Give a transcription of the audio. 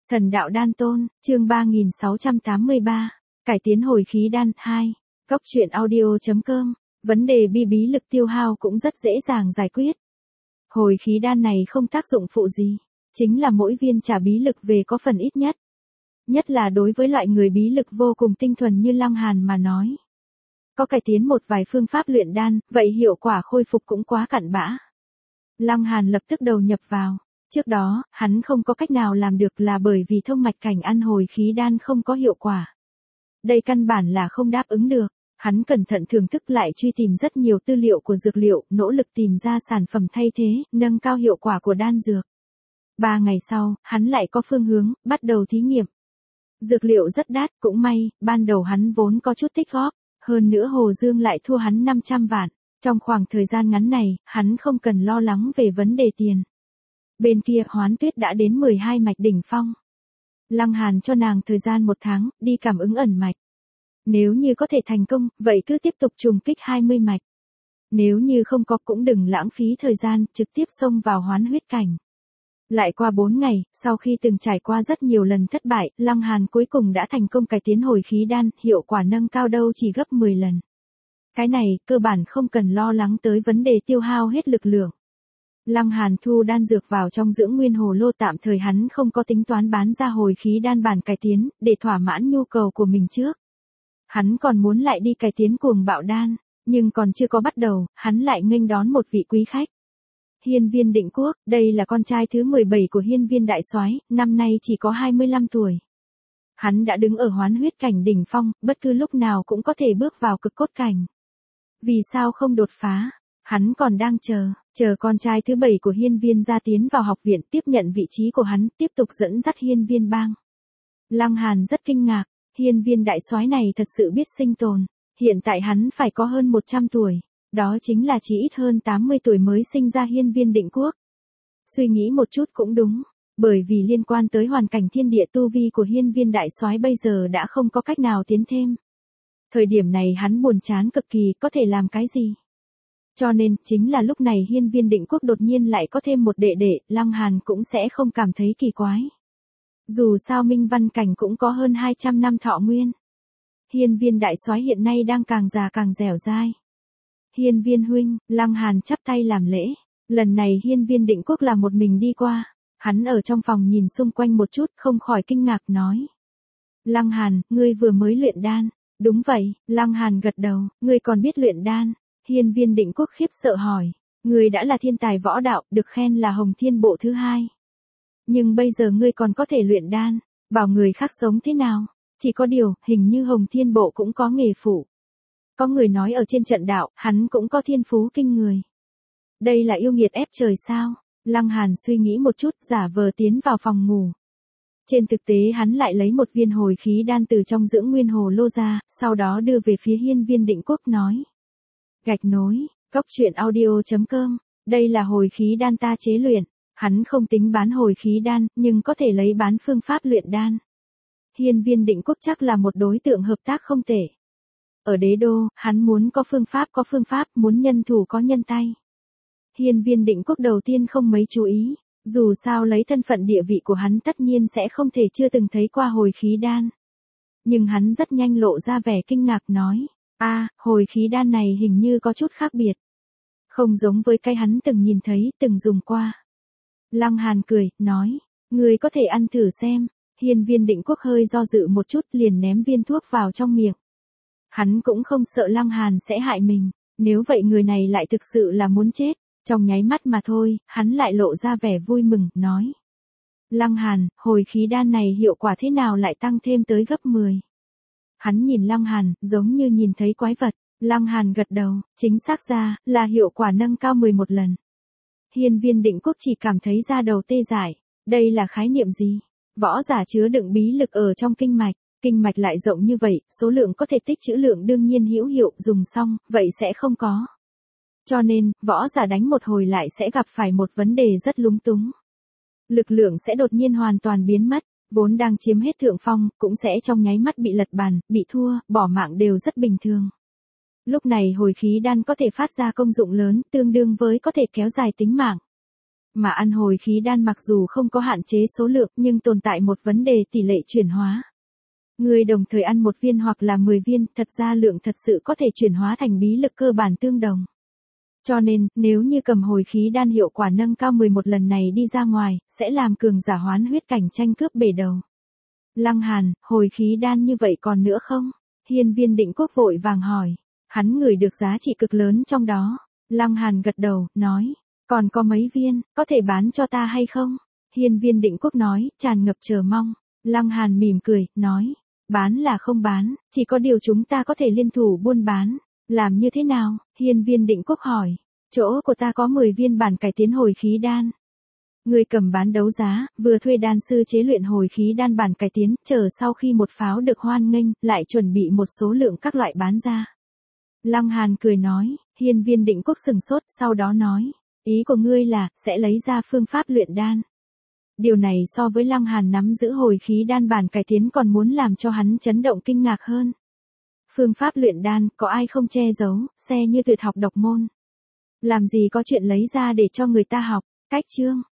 Thần đạo đan tôn, chương 3683, cải tiến hồi khí đan 2, góc truyện audio.com, vấn đề bí lực tiêu hao cũng rất dễ dàng giải quyết. Hồi khí đan này không tác dụng phụ gì, chính là mỗi viên trả bí lực về có phần ít nhất. Nhất là đối với loại người bí lực vô cùng tinh thuần như Lăng Hàn mà nói. Có cải tiến một vài phương pháp luyện đan, vậy hiệu quả khôi phục cũng quá cặn bã. Lăng Hàn lập tức đầu nhập vào. Trước đó, hắn không có cách nào làm được là bởi vì thông mạch cảnh ăn hồi khí đan không có hiệu quả. Đây căn bản là không đáp ứng được. Hắn cẩn thận thưởng thức lại truy tìm rất nhiều tư liệu của dược liệu, nỗ lực tìm ra sản phẩm thay thế, nâng cao hiệu quả của đan dược. 3 ngày sau, hắn lại có phương hướng, bắt đầu thí nghiệm. Dược liệu rất đắt, cũng may, ban đầu hắn vốn có chút tích góp, hơn nữa Hồ Dương lại thua hắn 500 vạn. Trong khoảng thời gian ngắn này, hắn không cần lo lắng về vấn đề tiền. Bên kia Hoán Tuyết đã đến 12 mạch đỉnh phong. Lăng Hàn cho nàng thời gian 1 tháng, đi cảm ứng ẩn mạch. Nếu như có thể thành công, vậy cứ tiếp tục trùng kích 20 mạch. Nếu như không có cũng đừng lãng phí thời gian, trực tiếp xông vào hoán huyết cảnh. Lại qua 4 ngày, sau khi từng trải qua rất nhiều lần thất bại, Lăng Hàn cuối cùng đã thành công cải tiến hồi khí đan, hiệu quả nâng cao đâu chỉ gấp 10 lần. Cái này, cơ bản không cần lo lắng tới vấn đề tiêu hao hết lực lượng. Lăng Hàn thu đan dược vào trong dưỡng nguyên hồ lô, tạm thời hắn không có tính toán bán ra hồi khí đan bản cải tiến, để thỏa mãn nhu cầu của mình trước. Hắn còn muốn lại đi cải tiến cuồng bạo đan, nhưng còn chưa có bắt đầu, hắn lại nghênh đón một vị quý khách. Hiên Viên Định Quốc, đây là con trai thứ 17 của Hiên Viên Đại Soái, năm nay chỉ có 25 tuổi. Hắn đã đứng ở hoán huyết cảnh đỉnh phong, bất cứ lúc nào cũng có thể bước vào cực cốt cảnh. Vì sao không đột phá? Hắn còn đang chờ con trai thứ 7 của Hiên Viên gia tiến vào học viện, tiếp nhận vị trí của hắn, tiếp tục dẫn dắt Hiên Viên bang. Lăng Hàn rất kinh ngạc, Hiên Viên Đại Soái này thật sự biết sinh tồn. Hiện tại hắn phải có hơn 100 tuổi, đó chính là chỉ ít hơn 80 tuổi mới sinh ra Hiên Viên Định Quốc. Suy nghĩ một chút cũng đúng, bởi vì liên quan tới hoàn cảnh thiên địa, tu vi của Hiên Viên Đại Soái bây giờ đã không có cách nào tiến thêm. Thời điểm này hắn buồn chán cực kỳ, có thể làm cái gì? Cho nên, chính là lúc này Hiên Viên Định Quốc đột nhiên lại có thêm một đệ đệ, Lăng Hàn cũng sẽ không cảm thấy kỳ quái. Dù sao Minh Văn Cảnh cũng có hơn 200 năm thọ nguyên. Hiên Viên Đại Soái hiện nay đang càng già càng dẻo dai. Hiên Viên huynh, Lăng Hàn chắp tay làm lễ. Lần này Hiên Viên Định Quốc là một mình đi qua. Hắn ở trong phòng nhìn xung quanh một chút, không khỏi kinh ngạc nói. Lăng Hàn, ngươi vừa mới luyện đan. Đúng vậy, Lăng Hàn gật đầu, ngươi còn biết luyện đan. Hiên Viên Định Quốc khiếp sợ hỏi. Ngươi đã là thiên tài võ đạo, được khen là Hồng Thiên Bộ thứ 2. Nhưng bây giờ ngươi còn có thể luyện đan, bảo người khác sống thế nào? Chỉ có điều, hình như Hồng Thiên Bộ cũng có nghề phụ. Có người nói ở trên trận đạo, hắn cũng có thiên phú kinh người. Đây là yêu nghiệt ép trời sao? Lăng Hàn suy nghĩ một chút, giả vờ tiến vào phòng ngủ. Trên thực tế hắn lại lấy một viên hồi khí đan từ trong dưỡng nguyên hồ lô ra, sau đó đưa về phía Hiên Viên Định Quốc nói. Gạch nối, góc truyện audio.com, đây là hồi khí đan ta chế luyện. Hắn không tính bán hồi khí đan, nhưng có thể lấy bán phương pháp luyện đan. Hiên Viên Định Quốc chắc là một đối tượng hợp tác không tệ. Ở đế đô, hắn muốn có phương pháp, muốn nhân thủ có nhân tay. Hiên Viên Định Quốc đầu tiên không mấy chú ý, dù sao lấy thân phận địa vị của hắn tất nhiên sẽ không thể chưa từng thấy qua hồi khí đan. Nhưng hắn rất nhanh lộ ra vẻ kinh ngạc nói, hồi khí đan này hình như có chút khác biệt. Không giống với cái hắn từng nhìn thấy, từng dùng qua. Lăng Hàn cười, nói, người có thể ăn thử xem. Hiên Viên Định Quốc hơi do dự một chút, liền ném viên thuốc vào trong miệng. Hắn cũng không sợ Lăng Hàn sẽ hại mình, nếu vậy người này lại thực sự là muốn chết. Trong nháy mắt mà thôi, hắn lại lộ ra vẻ vui mừng, nói. Lăng Hàn, hồi khí đan này hiệu quả thế nào lại tăng thêm tới gấp 10? Hắn nhìn Lăng Hàn, giống như nhìn thấy quái vật. Lăng Hàn gật đầu, chính xác ra, là hiệu quả nâng cao 11 lần. Hiên Viên Định Quốc chỉ cảm thấy da đầu tê dại. Đây là khái niệm gì? Võ giả chứa đựng bí lực ở trong kinh mạch lại rộng như vậy, số lượng có thể tích trữ lượng đương nhiên hữu hiệu, dùng xong, vậy sẽ không có. Cho nên, võ giả đánh một hồi lại sẽ gặp phải một vấn đề rất lúng túng. Lực lượng sẽ đột nhiên hoàn toàn biến mất, vốn đang chiếm hết thượng phong, cũng sẽ trong nháy mắt bị lật bàn, bị thua, bỏ mạng đều rất bình thường. Lúc này hồi khí đan có thể phát ra công dụng lớn, tương đương với có thể kéo dài tính mạng. Mà ăn hồi khí đan mặc dù không có hạn chế số lượng nhưng tồn tại một vấn đề tỷ lệ chuyển hóa. Người đồng thời ăn một viên hoặc là 10 viên, thật ra lượng thật sự có thể chuyển hóa thành bí lực cơ bản tương đồng. Cho nên, nếu như cầm hồi khí đan hiệu quả nâng cao 11 lần này đi ra ngoài, sẽ làm cường giả hoán huyết cảnh tranh cướp bể đầu. Lăng Hàn, hồi khí đan như vậy còn nữa không? Hiên Viên Định Quốc vội vàng hỏi. Hắn ngửi được giá trị cực lớn trong đó. Lăng Hàn gật đầu, nói. Còn có mấy viên, có thể bán cho ta hay không? Hiên Viên Định Quốc nói, tràn ngập chờ mong. Lăng Hàn mỉm cười, nói. Bán là không bán, chỉ có điều chúng ta có thể liên thủ buôn bán. Làm như thế nào? Hiên Viên Định Quốc hỏi. Chỗ của ta có 10 viên bản cải tiến hồi khí đan. Người cầm bán đấu giá, vừa thuê đan sư chế luyện hồi khí đan bản cải tiến, chờ sau khi một pháo được hoan nghênh, lại chuẩn bị một số lượng các loại bán ra. Lăng Hàn cười nói, Hiên Viên Định Quốc sừng sốt, sau đó nói, ý của ngươi là, sẽ lấy ra phương pháp luyện đan. Điều này so với Lăng Hàn nắm giữ hồi khí đan bản cải tiến còn muốn làm cho hắn chấn động kinh ngạc hơn. Phương pháp luyện đan, có ai không che giấu, xe như tuyệt học độc môn. Làm gì có chuyện lấy ra để cho người ta học, cách chương.